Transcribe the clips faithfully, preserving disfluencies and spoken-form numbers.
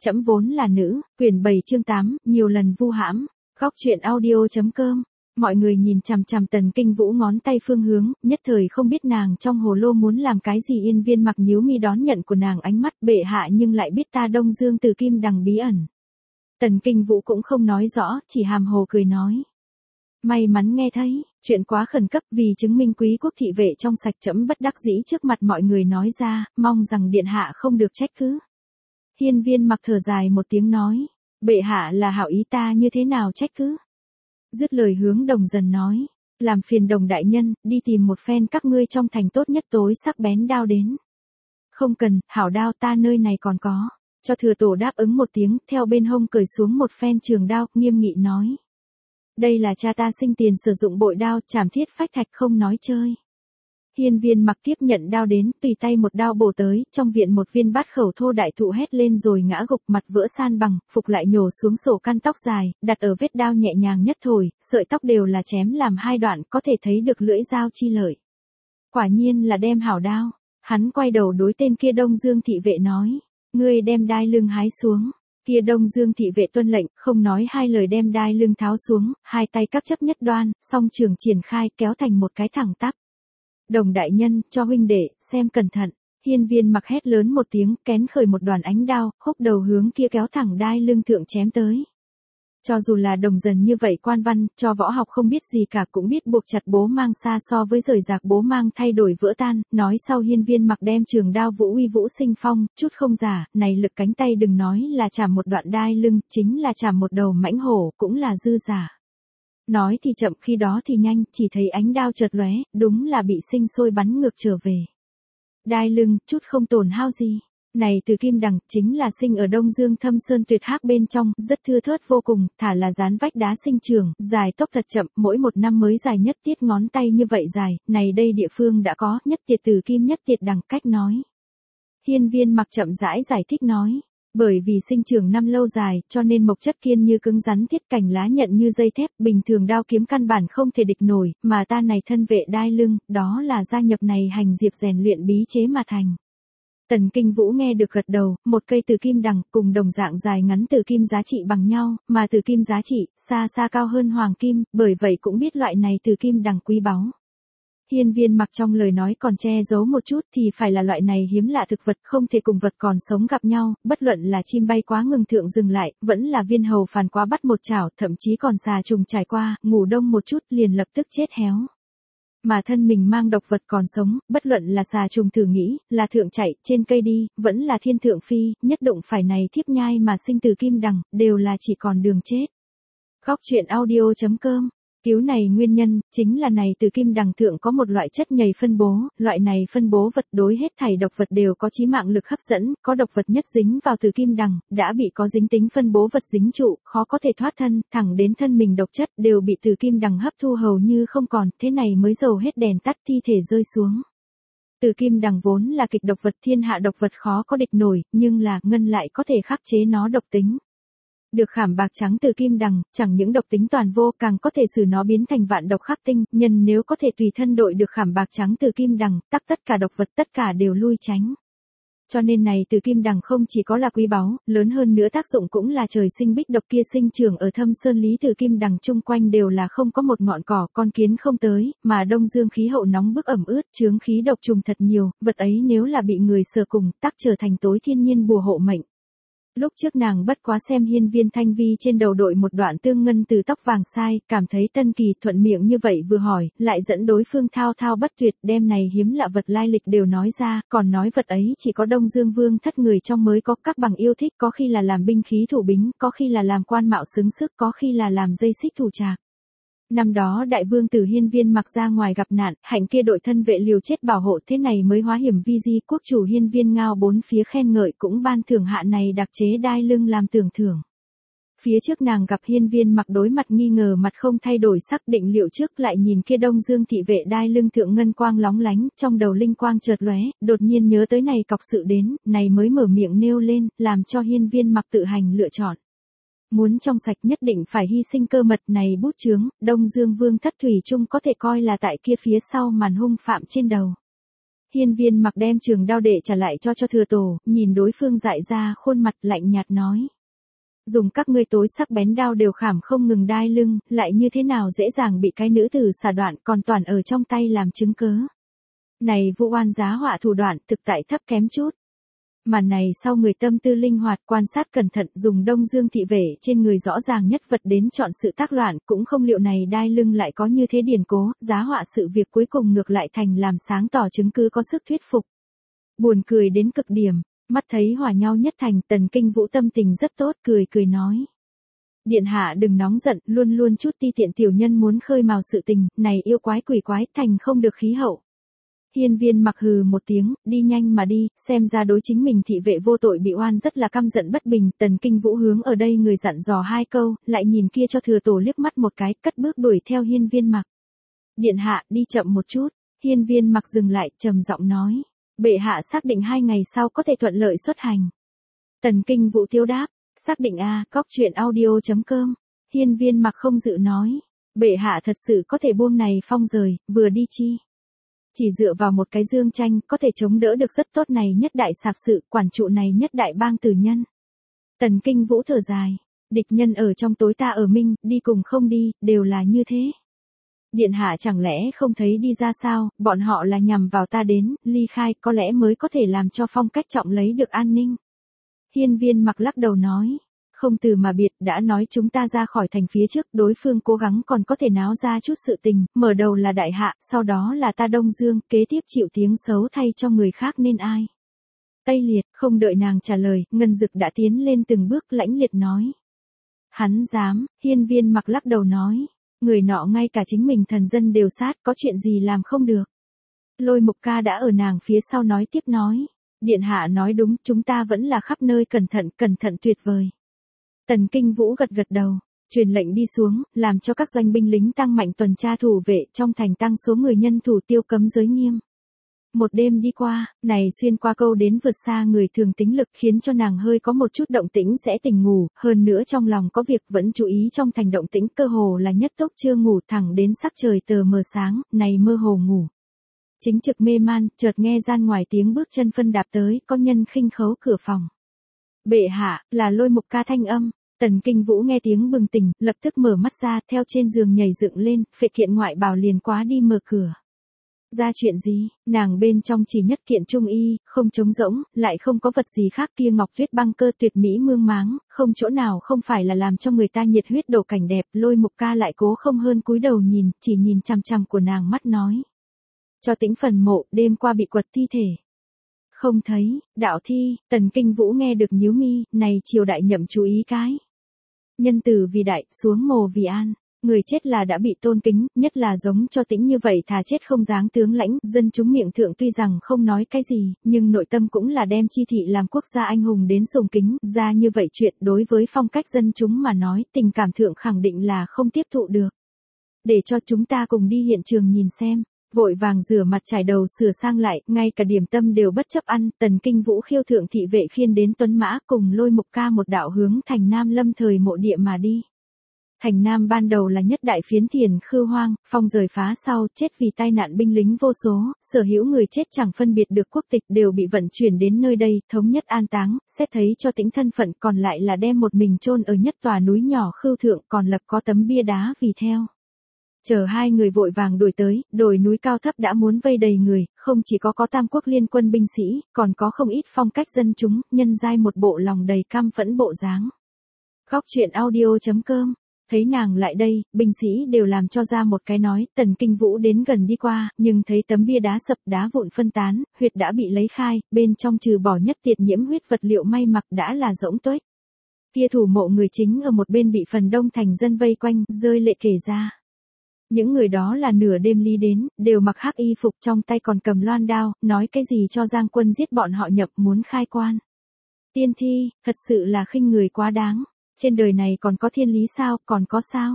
Trẫm vốn là nữ, quyển bảy chương tám, nhiều lần vu hãm. Góc truyện audio.com. Mọi người nhìn chằm chằm Tần Kinh Vũ ngón tay phương hướng, nhất thời không biết nàng trong hồ lô muốn làm cái gì. Yên Viên Mặc nhíu mi đón nhận của nàng ánh mắt bệ hạ, nhưng lại biết ta Đông Dương Từ Kim Đằng bí ẩn. Tần Kinh Vũ cũng không nói rõ, chỉ hàm hồ cười nói. May mắn nghe thấy, chuyện quá khẩn cấp, vì chứng minh quý quốc thị vệ trong sạch, trẫm bất đắc dĩ trước mặt mọi người nói ra, mong rằng điện hạ không được trách cứ. Hiên Viên Mặc thở dài một tiếng nói, bệ hạ là hảo ý, ta như thế nào trách cứ. Dứt lời hướng Đồng Dần nói, làm phiền Đồng đại nhân, đi tìm một phen các ngươi trong thành tốt nhất tối sắc bén đao đến. Không cần, hảo đao ta nơi này còn có. Cho Thừa Tổ đáp ứng một tiếng, theo bên hông cởi xuống một phen trường đao, nghiêm nghị nói. Đây là cha ta sinh tiền sử dụng bội đao, chảm thiết phách thạch, không nói chơi. Hiên Viên Mặc tiếp nhận đao đến, tùy tay một đao bổ tới, trong viện một viên bát khẩu thô đại thụ hét lên rồi ngã gục, mặt vỡ san bằng, phục lại nhổ xuống sổ căn tóc dài, đặt ở vết đao nhẹ nhàng nhất thổi, sợi tóc đều là chém làm hai đoạn, có thể thấy được lưỡi dao chi lợi. Quả nhiên là đem hảo đao. Hắn quay đầu đối tên kia Đông Dương thị vệ nói, ngươi đem đai lưng hái xuống. Kia Đông Dương thị vệ tuân lệnh, không nói hai lời đem đai lưng tháo xuống, hai tay các chấp nhất đoan, song trường triển khai, kéo thành một cái thẳng tắp. Đồng đại nhân, cho huynh đệ, xem cẩn thận. Hiên Viên Mặc hét lớn một tiếng, kén khởi một đoàn ánh đao, húc đầu hướng kia kéo thẳng đai lưng thượng chém tới. Cho dù là Đồng Dần như vậy quan văn, cho võ học không biết gì cả cũng biết buộc chặt bố mang xa so với rời rạc bố mang thay đổi vỡ tan, nói sau Hiên Viên Mặc đem trường đao vũ uy vũ sinh phong, chút không giả, này lực cánh tay đừng nói là chảm một đoạn đai lưng, chính là chảm một đầu mãnh hổ, cũng là dư giả. Nói thì chậm, khi đó thì nhanh, chỉ thấy ánh đao chợt lóe, đúng là bị sinh sôi bắn ngược trở về. Đai lưng, chút không tổn hao gì. Này Từ Kim Đằng, chính là sinh ở Đông Dương Thâm Sơn Tuyệt Hắc bên trong, rất thưa thớt vô cùng, thả là dán vách đá sinh trường, dài tốc thật chậm, mỗi một năm mới dài nhất tiết ngón tay như vậy dài, này đây địa phương đã có, nhất tiệt Từ Kim nhất tiệt đằng cách nói. Hiên Viên Mặc chậm rãi giải thích nói. Bởi vì sinh trưởng năm lâu dài, cho nên mộc chất kiên như cứng rắn, thiết cành lá nhận như dây thép, bình thường đao kiếm căn bản không thể địch nổi, mà ta này thân vệ đai lưng, đó là gia nhập này hành diệp rèn luyện bí chế mà thành. Tần Kinh Vũ nghe được gật đầu, một cây Từ Kim Đằng, cùng đồng dạng dài ngắn Từ Kim giá trị bằng nhau, mà Từ Kim giá trị, xa xa cao hơn Hoàng Kim, bởi vậy cũng biết loại này Từ Kim Đằng quý báu. Hiên Viên Mặc trong lời nói còn che giấu một chút, thì phải là loại này hiếm lạ thực vật, không thể cùng vật còn sống gặp nhau, bất luận là chim bay quá ngừng thượng dừng lại, vẫn là viên hầu phàn quá bắt một chảo, thậm chí còn xà trùng trải qua, ngủ đông một chút liền lập tức chết héo. Mà thân mình mang độc vật còn sống, bất luận là xà trùng thử nghĩ, là thượng chạy, trên cây đi, vẫn là thiên thượng phi, nhất đụng phải này thiếp nhai mà sinh Từ Kim Đằng, đều là chỉ còn đường chết. Góc truyện audio.com. Cứu này nguyên nhân, chính là này Từ Kim Đằng thượng có một loại chất nhầy phân bố, loại này phân bố vật đối hết thảy độc vật đều có chí mạng lực hấp dẫn, có độc vật nhất dính vào Từ Kim Đằng, đã bị có dính tính phân bố vật dính trụ, khó có thể thoát thân, thẳng đến thân mình độc chất đều bị Từ Kim Đằng hấp thu hầu như không còn, thế này mới dầu hết đèn tắt, thi thể rơi xuống. Từ Kim Đằng vốn là kịch độc vật, thiên hạ độc vật khó có địch nổi, nhưng là ngân lại có thể khắc chế nó độc tính. Được khảm bạc trắng Từ Kim Đằng, chẳng những độc tính toàn vô, càng có thể xử nó biến thành vạn độc khắc tinh, nhân nếu có thể tùy thân đội được khảm bạc trắng Từ Kim Đằng, tắc tất cả độc vật tất cả đều lui tránh. Cho nên này Từ Kim Đằng không chỉ có là quý báu, lớn hơn nữa tác dụng cũng là trời sinh bích độc, kia sinh trưởng ở thâm sơn lý Từ Kim Đằng chung quanh đều là không có một ngọn cỏ, con kiến không tới, mà Đông Dương khí hậu nóng bức ẩm ướt, chướng khí độc trùng thật nhiều, vật ấy nếu là bị người sờ cùng, tắc trở thành tối thiên nhiên bùa hộ mệnh. Lúc trước nàng bất quá xem Hiên Viên Thanh Vi trên đầu đội một đoạn tương ngân từ tóc vàng sai, cảm thấy tân kỳ, thuận miệng như vậy vừa hỏi, lại dẫn đối phương thao thao bất tuyệt, đem này hiếm lạ vật lai lịch đều nói ra, còn nói vật ấy chỉ có Đông Dương Vương thất người trong mới có, các bằng yêu thích, có khi là làm binh khí thủ bính, có khi là làm quan mạo xứng sức, có khi là làm dây xích thủ trạc. Năm đó đại vương tử Hiên Viên Mặc ra ngoài gặp nạn, hạnh kia đội thân vệ liều chết bảo hộ, thế này mới hóa hiểm vi di, quốc chủ Hiên Viên Ngao bốn phía khen ngợi, cũng ban thưởng hạ này đặc chế đai lưng làm tưởng thưởng. Phía trước nàng gặp Hiên Viên Mặc đối mặt nghi ngờ, mặt không thay đổi sắc, định liệu trước lại nhìn kia Đông Dương thị vệ đai lưng thượng ngân quang lóng lánh, trong đầu linh quang chợt lóe, đột nhiên nhớ tới này cọc sự đến, này mới mở miệng nêu lên, làm cho Hiên Viên Mặc tự hành lựa chọn. Muốn trong sạch nhất định phải hy sinh cơ mật, này bút chướng, Đông Dương Vương thất thủy chung có thể coi là tại kia phía sau màn hung phạm trên đầu. Hiên Viên Mặc đem trường đao đệ trả lại cho cho Thừa Tổ, nhìn đối phương dại ra khuôn mặt lạnh nhạt nói. Dùng các ngươi tối sắc bén đao đều khảm không ngừng đai lưng, lại như thế nào dễ dàng bị cái nữ tử xả đoạn còn toàn ở trong tay làm chứng cớ. Này vụ oan giá họa thủ đoạn thực tại thấp kém chút. Màn này sau người tâm tư linh hoạt quan sát cẩn thận dùng Đông Dương thị vệ trên người rõ ràng nhất vật đến chọn sự tác loạn cũng không liệu này đai lưng lại có như thế điển cố, giá họa sự việc cuối cùng ngược lại thành làm sáng tỏ chứng cứ có sức thuyết phục. Buồn cười đến cực điểm, mắt thấy hòa nhau nhất thành Tần Kinh Vũ tâm tình rất tốt cười cười nói. Điện hạ đừng nóng giận, luôn luôn chút ti tiện tiểu nhân muốn khơi mào sự tình, này yêu quái quỷ quái thành không được khí hậu. Hiên Viên Mặc hừ một tiếng, đi nhanh mà đi, xem ra đối chính mình thị vệ vô tội bị oan rất là căm giận bất bình, Tần Kinh Vũ hướng ở đây người dặn dò hai câu, lại nhìn kia cho Thừa Tổ liếc mắt một cái, cất bước đuổi theo Hiên Viên Mặc. Điện hạ, đi chậm một chút, Hiên Viên Mặc dừng lại, trầm giọng nói, bệ hạ xác định hai ngày sau có thể thuận lợi xuất hành. Tần Kinh Vũ tiêu đáp, xác định a, cóc truyện audio chấm com. Hiên Viên Mặc không dự nói, bệ hạ thật sự có thể buông này phong rời, vừa đi chi. Chỉ dựa vào một cái dương tranh có thể chống đỡ được rất tốt này nhất đại sạp sự, quản trụ này nhất đại bang tử nhân. Tần Kinh Vũ thở dài, địch nhân ở trong tối ta ở minh, đi cùng không đi, đều là như thế. Điện hạ chẳng lẽ không thấy đi ra sao, bọn họ là nhằm vào ta đến, ly khai có lẽ mới có thể làm cho Phong Cách Trọng lấy được an ninh. Hiên Viên Mặc lắc đầu nói, không từ mà biệt, đã nói chúng ta ra khỏi thành phía trước, đối phương cố gắng còn có thể náo ra chút sự tình, mở đầu là đại hạ, sau đó là ta Đông Dương, kế tiếp chịu tiếng xấu thay cho người khác nên ai. Tây Liệt, không đợi nàng trả lời, Ngân Dực đã tiến lên từng bước lãnh liệt nói. Hắn dám, Hiên Viên Mặc lắc đầu nói, người nọ ngay cả chính mình thần dân đều sát, có chuyện gì làm không được. Lôi Mục Ca đã ở nàng phía sau nói tiếp nói, điện hạ nói đúng, chúng ta vẫn là khắp nơi cẩn thận, cẩn thận tuyệt vời. Tần Kinh Vũ gật gật đầu, truyền lệnh đi xuống, làm cho các doanh binh lính tăng mạnh tuần tra thủ vệ trong thành tăng số người nhân thủ tiêu cấm giới nghiêm. Một đêm đi qua, này xuyên qua câu đến vượt xa người thường tính lực khiến cho nàng hơi có một chút động tĩnh sẽ tỉnh ngủ, hơn nữa trong lòng có việc vẫn chú ý trong thành động tĩnh cơ hồ là nhất tốc chưa ngủ thẳng đến sắc trời tờ mờ sáng, này mơ hồ ngủ. Chính trực mê man, chợt nghe gian ngoài tiếng bước chân phân đạp tới, có nhân khinh khấu cửa phòng. Bệ hạ, là Lôi Mục Ca thanh âm. Tần Kinh Vũ nghe tiếng bừng tỉnh, lập tức mở mắt ra, theo trên giường nhảy dựng lên, phệ kiện ngoại bào liền quá đi mở cửa. Ra chuyện gì, nàng bên trong chỉ nhất kiện trung y, không trống rỗng, lại không có vật gì khác kia ngọc tuyết băng cơ tuyệt mỹ mương máng, không chỗ nào không phải là làm cho người ta nhiệt huyết đổ cảnh đẹp, Lôi Mục Ca lại cố không hơn cúi đầu nhìn, chỉ nhìn chằm chằm của nàng mắt nói. Cho tĩnh phần mộ, đêm qua bị quật thi thể. Không thấy, đạo thi, Tần Kinh Vũ nghe được nhíu mi, này triều đại nhậm chú ý cái. Nhân từ vì đại, xuống mồ vì an. Người chết là đã bị tôn kính, nhất là giống cho tĩnh như vậy thà chết không dáng tướng lãnh, dân chúng miệng thượng tuy rằng không nói cái gì, nhưng nội tâm cũng là đem chi thị làm quốc gia anh hùng đến sùng kính, ra như vậy chuyện đối với phong cách dân chúng mà nói, tình cảm thượng khẳng định là không tiếp thụ được. Để cho chúng ta cùng đi hiện trường nhìn xem. Vội vàng rửa mặt trải đầu sửa sang lại, ngay cả điểm tâm đều bất chấp ăn, Tần Kinh Vũ khiêu thượng thị vệ khiên đến Tuấn Mã cùng Lôi Mục Ca một đạo hướng thành Nam lâm thời mộ địa mà đi. Thành Nam ban đầu là nhất đại phiến thiền khư hoang, phong rời phá sau, chết vì tai nạn binh lính vô số, sở hữu người chết chẳng phân biệt được quốc tịch đều bị vận chuyển đến nơi đây, thống nhất an táng, xét thấy cho tính thân phận còn lại là đem một mình chôn ở nhất tòa núi nhỏ khư thượng còn lập có tấm bia đá vì theo. Chờ hai người vội vàng đuổi tới, đồi núi cao thấp đã muốn vây đầy người, không chỉ có có Tam Quốc liên quân binh sĩ, còn có không ít phong cách dân chúng, nhân giai một bộ lòng đầy căm phẫn bộ dáng. Góc truyện audio chấm com. Thấy nàng lại đây, binh sĩ đều làm cho ra một cái nói, Tần Kinh Vũ đến gần đi qua, nhưng thấy tấm bia đá sập đá vụn phân tán, huyệt đã bị lấy khai, bên trong trừ bỏ nhất tiệt nhiễm huyết vật liệu may mặc đã là rỗng tuếch. Kia thủ mộ người chính ở một bên bị phần đông thành dân vây quanh, rơi lệ kể ra. Những người đó là nửa đêm ly đến, đều mặc hắc y phục trong tay còn cầm loan đao, nói cái gì cho Giang Quân giết bọn họ nhập muốn khai quan. Tiên thi, thật sự là khinh người quá đáng. Trên đời này còn có thiên lý sao, còn có sao?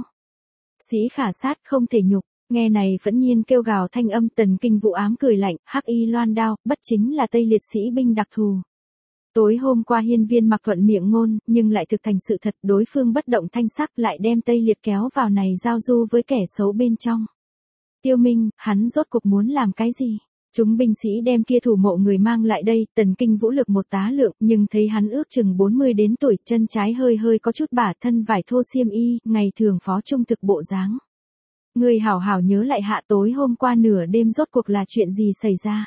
Sĩ khả sát không thể nhục, nghe này phẫn nhiên kêu gào thanh âm Tần Kinh Vũ ám cười lạnh, hắc y loan đao, bất chính là Tây liệt sĩ binh đặc thù. Tối hôm qua Hiên Viên Mặc thuận miệng ngôn, nhưng lại thực thành sự thật, đối phương bất động thanh sắc lại đem Tây liệt kéo vào này giao du với kẻ xấu bên trong. Tiêu Minh, hắn rốt cuộc muốn làm cái gì? Chúng binh sĩ đem kia thủ mộ người mang lại đây, Tần Kinh Vũ lực một tá lượng, nhưng thấy hắn ước chừng bốn mươi đến tuổi, chân trái hơi hơi có chút bả, thân vải thô xiêm y, ngày thường phó trung thực bộ dáng. Người hảo hảo nhớ lại hạ tối hôm qua nửa đêm rốt cuộc là chuyện gì xảy ra.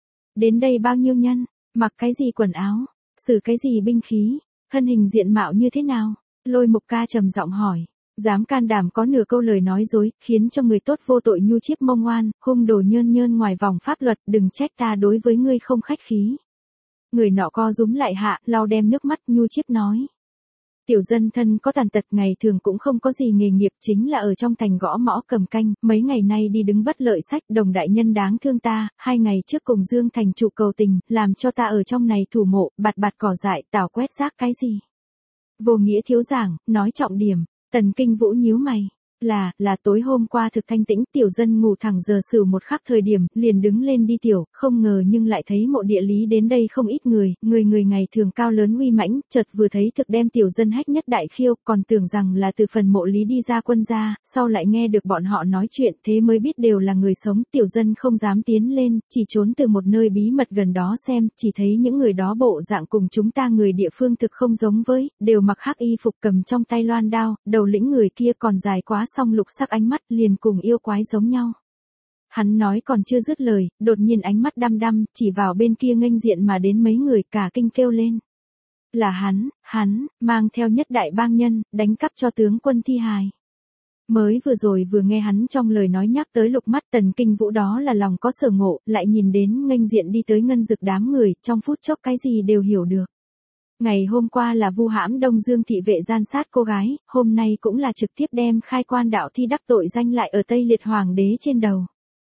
Đến đây bao nhiêu nhân, mặc cái gì quần áo, sử cái gì binh khí, thân hình diện mạo như thế nào, Lôi Mục Ca trầm giọng hỏi. Dám can đảm có nửa câu lời nói dối, khiến cho người tốt vô tội nhu chiếp mông oan, hung đồ nhơn nhơn ngoài vòng pháp luật, đừng trách ta đối với ngươi không khách khí. Người nọ co rúm lại hạ, lau đem nước mắt nhu chiếp nói. Tiểu dân thân có tàn tật, ngày thường cũng không có gì nghề nghiệp, chính là ở trong thành gõ mõ cầm canh, mấy ngày nay đi đứng bất lợi sách, Đồng đại nhân đáng thương ta, hai ngày trước cùng Dương thành trụ cầu tình, làm cho ta ở trong này thủ mộ, bạt bạt cỏ dại, tảo quét rác cái gì. Vô nghĩa thiếu giảng, nói trọng điểm. Tần Kinh Vũ nhíu mày, là, là tối hôm qua thực thanh tĩnh, tiểu dân ngủ thẳng giờ sửu một khắc thời điểm, liền đứng lên đi tiểu, không ngờ nhưng lại thấy mộ địa lý đến đây không ít người, người người ngày thường cao lớn uy mãnh, chợt vừa thấy thực đem tiểu dân hách nhất đại khiêu, còn tưởng rằng là từ phần mộ lý đi ra quân gia, sau lại nghe được bọn họ nói chuyện, thế mới biết đều là người sống, tiểu dân không dám tiến lên, chỉ trốn từ một nơi bí mật gần đó xem, chỉ thấy những người đó bộ dạng cùng chúng ta người địa phương thực không giống với, đều mặc hắc y phục cầm trong tay loan đao, đầu lĩnh người kia còn dài quá song lục sắc ánh mắt liền cùng yêu quái giống nhau. Hắn nói còn chưa dứt lời, đột nhiên ánh mắt đăm đăm, chỉ vào bên kia nghênh diện mà đến mấy người, cả kinh kêu lên. Là hắn, hắn, mang theo nhất đại bang nhân, đánh cắp cho tướng quân thi hài. Mới vừa rồi vừa nghe hắn trong lời nói nhắc tới lục mắt, Tần Kinh Vũ đó là lòng có sở ngộ, lại nhìn đến nghênh diện đi tới ngân dực đám người, trong phút chốc cái gì đều hiểu được. Ngày hôm qua là vu hãm Đông Dương thị vệ gian sát cô gái, hôm nay cũng là trực tiếp đem khai quan đạo thi đắc tội danh lại ở Tây Liệt Hoàng đế trên đầu.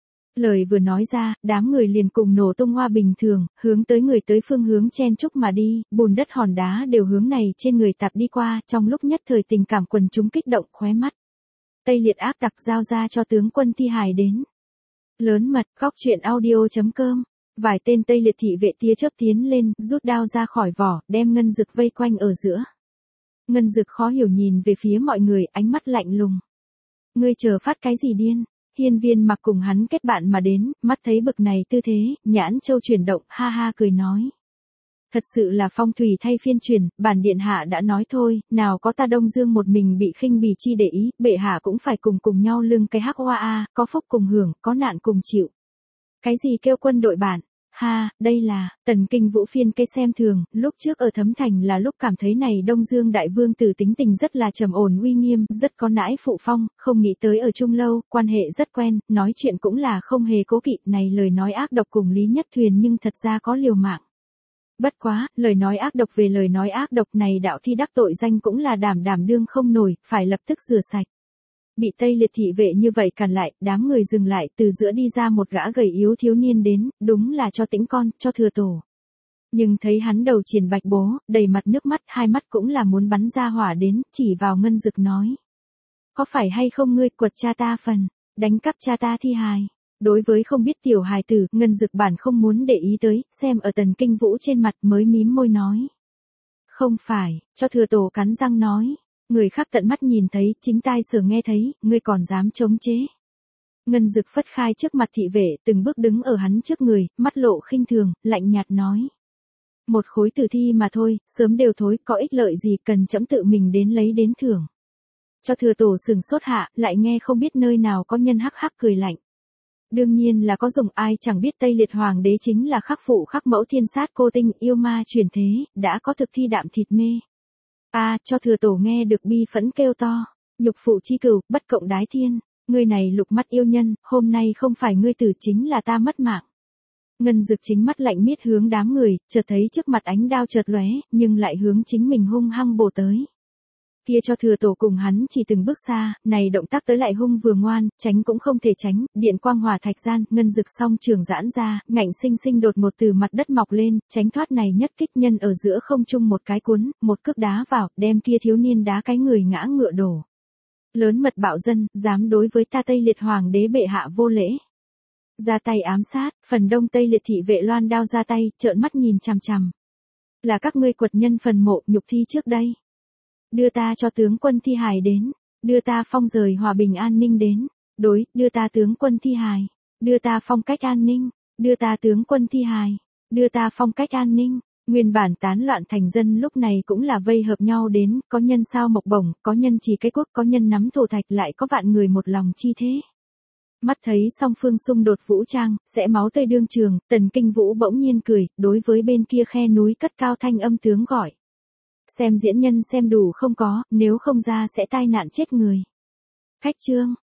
Lời vừa nói ra, đám người liền cùng nổ tung hoa bình thường, hướng tới người tới phương hướng chen chúc mà đi, bùn đất hòn đá đều hướng này trên người tạp đi qua, trong lúc nhất thời tình cảm quần chúng kích động khóe mắt. Tây Liệt áp đặc giao ra cho tướng quân thi hài đến. Lớn mật, góc truyện audio chấm com. Vài tên Tây Liệt thị vệ tia chớp tiến lên, rút đao ra khỏi vỏ, đem Ngân Dực vây quanh ở giữa. Ngân Dực khó hiểu nhìn về phía mọi người, ánh mắt lạnh lùng. Ngươi chờ phát cái gì điên? Hiên Viên Mặc cùng hắn kết bạn mà đến, mắt thấy bực này tư thế, nhãn châu chuyển động, ha ha cười nói. Thật sự là phong thủy thay phiên chuyển, bản điện hạ đã nói thôi, nào có ta Đông Dương một mình bị khinh bỉ chi để ý, bệ hạ cũng phải cùng cùng nhau lưng cái hắc hoa a, có phúc cùng hưởng, có nạn cùng chịu. Cái gì kêu quân đội bản? Ha, đây là, Tần Kinh Vũ phiên cây xem thường, lúc trước ở Thấm Thành là lúc cảm thấy này Đông Dương đại vương tử tính tình rất là trầm ổn uy nghiêm, rất có nãi phụ phong, không nghĩ tới ở chung lâu, quan hệ rất quen, nói chuyện cũng là không hề cố kỵ, này lời nói ác độc cùng Lý Nhất Thuyền nhưng thật ra có liều mạng. Bất quá, lời nói ác độc về lời nói ác độc này đạo thi đắc tội danh cũng là đảm đảm đương không nổi, phải lập tức rửa sạch. Bị Tây Liệt thị vệ như vậy cản lại, đám người dừng lại, từ giữa đi ra một gã gầy yếu thiếu niên đến, đúng là cho Tĩnh con, cho Thừa Tổ. Nhưng thấy hắn đầu triển bạch bố, đầy mặt nước mắt, hai mắt cũng là muốn bắn ra hỏa đến, chỉ vào Ngân Dực nói. Có phải hay không ngươi quật cha ta phần, đánh cắp cha ta thi hài? Đối với không biết tiểu hài tử, Ngân Dực bản không muốn để ý tới, xem ở Tần Kinh Vũ trên mặt mới mím môi nói. Không phải, cho Thừa Tổ cắn răng nói. Người khác tận mắt nhìn thấy, chính tai sở nghe thấy, ngươi còn dám chống chế. Ngân Dực phất khai trước mặt thị vệ, từng bước đứng ở hắn trước người, mắt lộ khinh thường, lạnh nhạt nói. Một khối tử thi mà thôi, sớm đều thối, có ích lợi gì cần trẫm tự mình đến lấy đến thưởng. Cho Thừa Tổ sừng sốt hạ, lại nghe không biết nơi nào có nhân hắc hắc cười lạnh. Đương nhiên là có dùng, ai chẳng biết Tây Liệt Hoàng đế chính là khắc phụ khắc mẫu thiên sát cô tinh, yêu ma truyền thế, đã có thực thi đạm thịt mê. A, à, cho Thừa Tổ nghe được bi phẫn kêu to, nhục phụ chi cửu, bất cộng đái thiên, ngươi này lục mắt yêu nhân, hôm nay không phải ngươi tử chính là ta mất mạng. Ngân Dực chính mắt lạnh miết hướng đám người, chợt thấy trước mặt ánh đao chợt lóe, nhưng lại hướng chính mình hung hăng bổ tới. Kia cho Thừa Tổ cùng hắn chỉ từng bước xa, này động tác tới lại hung vừa ngoan, tránh cũng không thể tránh, điện quang hỏa thạch gian, Ngân Dực song trường giãn ra, ngạnh sinh sinh đột một từ mặt đất mọc lên, tránh thoát này nhất kích nhân ở giữa không trung một cái cuốn, một cước đá vào, đem kia thiếu niên đá cái người ngã ngựa đổ. Lớn mật bạo dân, dám đối với ta Tây Liệt Hoàng đế bệ hạ vô lễ. Ra tay ám sát, phần đông Tây Liệt thị vệ loan đao ra tay, trợn mắt nhìn chằm chằm. Là các ngươi quật nhân phần mộ, nhục thi trước đây. Đưa ta cho tướng quân thi hài đến, đưa ta phong rời hòa bình an ninh đến, đối, đưa ta tướng quân thi hài, đưa ta phong cách an ninh, đưa ta tướng quân thi hài, đưa ta phong cách an ninh. Nguyên bản tán loạn thành dân lúc này cũng là vây hợp nhau đến, có nhân sao mộc bổng, có nhân trì cái quốc, có nhân nắm thổ thạch, lại có vạn người một lòng chi thế. Mắt thấy song phương xung đột vũ trang, sẽ máu tươi đương trường, Tần Kinh Vũ bỗng nhiên cười, đối với bên kia khe núi cất cao thanh âm tướng gọi. Xem diễn nhân xem đủ không có, nếu không ra sẽ tai nạn chết người. Khách trương,